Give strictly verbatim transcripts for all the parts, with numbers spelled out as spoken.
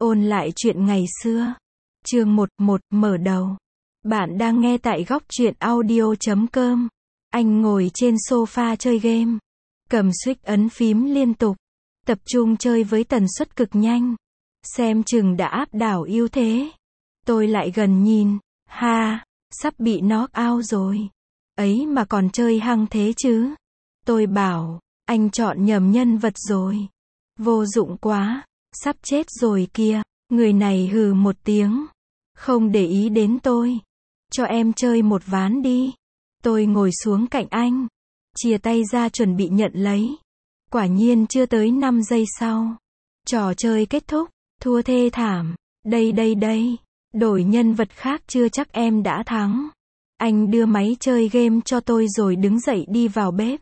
Ôn lại chuyện ngày xưa. Chương một một mở đầu. Bạn đang nghe tại góc truyện audio chấm com. Anh ngồi trên sofa chơi game. Cầm switch ấn phím liên tục. Tập trung chơi với tần suất cực nhanh. Xem chừng đã áp đảo ưu thế. Tôi lại gần nhìn. Ha, sắp bị knock out rồi. Ấy mà còn chơi hăng thế chứ. Tôi bảo, anh chọn nhầm nhân vật rồi. Vô dụng quá. Sắp chết rồi kìa. Người này hừ một tiếng. Không để ý đến tôi. Cho em chơi một ván đi. Tôi ngồi xuống cạnh anh. Chìa tay ra chuẩn bị nhận lấy. Quả nhiên chưa tới năm giây sau. Trò chơi kết thúc. Thua thê thảm. Đây đây đây. Đổi nhân vật khác chưa chắc em đã thắng. Anh đưa máy chơi game cho tôi rồi đứng dậy đi vào bếp.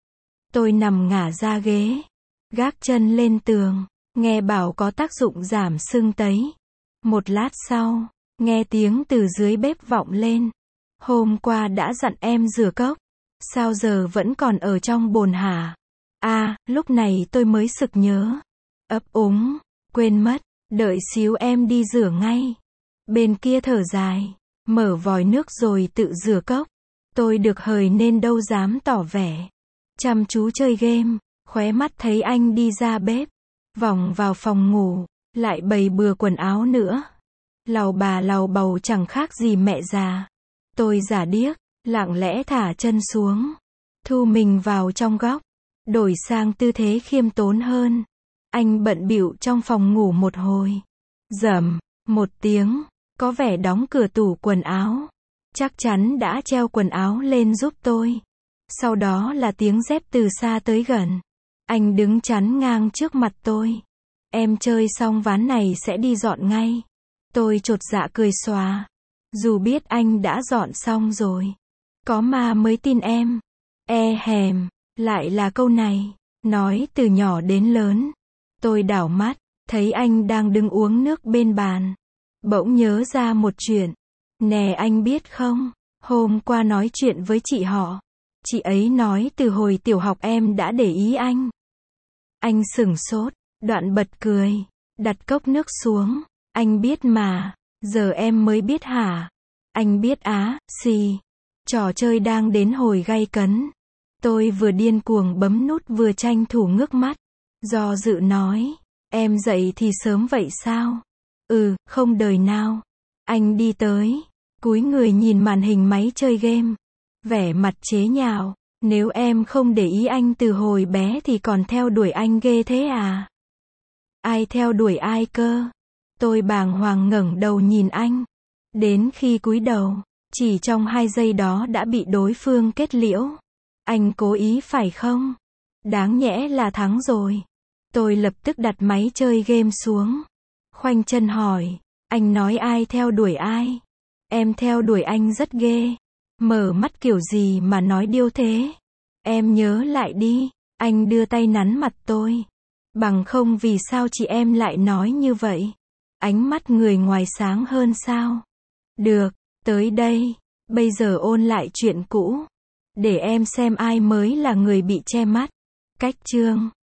Tôi nằm ngả ra ghế. Gác chân lên tường. Nghe bảo có tác dụng giảm sưng tấy. Một lát sau, nghe tiếng từ dưới bếp vọng lên. Hôm qua đã dặn em rửa cốc. Sao giờ vẫn còn ở trong bồn hả? À, lúc này tôi mới sực nhớ. Ấp úng, quên mất, đợi xíu em đi rửa ngay. Bên kia thở dài, mở vòi nước rồi tự rửa cốc. Tôi được hời nên đâu dám tỏ vẻ. Chăm chú chơi game, khóe mắt thấy anh đi ra bếp. Vòng vào phòng ngủ, lại bày bừa quần áo nữa. Lầu bà lầu bầu chẳng khác gì mẹ già. Tôi giả điếc, lặng lẽ thả chân xuống. Thu mình vào trong góc. Đổi sang tư thế khiêm tốn hơn. Anh bận bịu trong phòng ngủ một hồi. Rầm, một tiếng, có vẻ đóng cửa tủ quần áo. Chắc chắn đã treo quần áo lên giúp tôi. Sau đó là tiếng dép từ xa tới gần. Anh đứng chắn ngang trước mặt tôi. Em chơi xong ván này sẽ đi dọn ngay. Tôi chột dạ cười xòa. Dù biết anh đã dọn xong rồi. Có ma mới tin em. E hèm, lại là câu này. Nói từ nhỏ đến lớn. Tôi đảo mắt, thấy anh đang đứng uống nước bên bàn. Bỗng nhớ ra một chuyện. Nè anh biết không, hôm qua nói chuyện với chị họ. Chị ấy nói từ hồi tiểu học em đã để ý anh. Anh sửng sốt, đoạn bật cười, đặt cốc nước xuống. Anh biết mà, giờ em mới biết hả? Anh biết á, xì. Trò chơi đang đến hồi gay cấn. Tôi vừa điên cuồng bấm nút vừa tranh thủ ngước mắt. Do dự nói, em dậy thì sớm vậy sao? Ừ, không đời nào. Anh đi tới, cúi người nhìn màn hình máy chơi game. Vẻ mặt chế nhạo. Nếu em không để ý anh từ hồi bé thì còn theo đuổi anh ghê thế à? Ai theo đuổi ai cơ? Tôi bàng hoàng ngẩng đầu nhìn anh. Đến khi cúi đầu, chỉ trong hai giây đó đã bị đối phương kết liễu. Anh cố ý phải không? Đáng nhẽ là thắng rồi. Tôi lập tức đặt máy chơi game xuống. Khoanh chân hỏi, anh nói ai theo đuổi ai? Em theo đuổi anh rất ghê. Mở mắt kiểu gì mà nói điêu thế? Em nhớ lại đi. Anh đưa tay nắn mặt tôi. Bằng không vì sao chị em lại nói như vậy? Ánh mắt người ngoài sáng hơn sao? Được, tới đây. Bây giờ ôn lại chuyện cũ. Để em xem ai mới là người bị che mắt. Cách chương.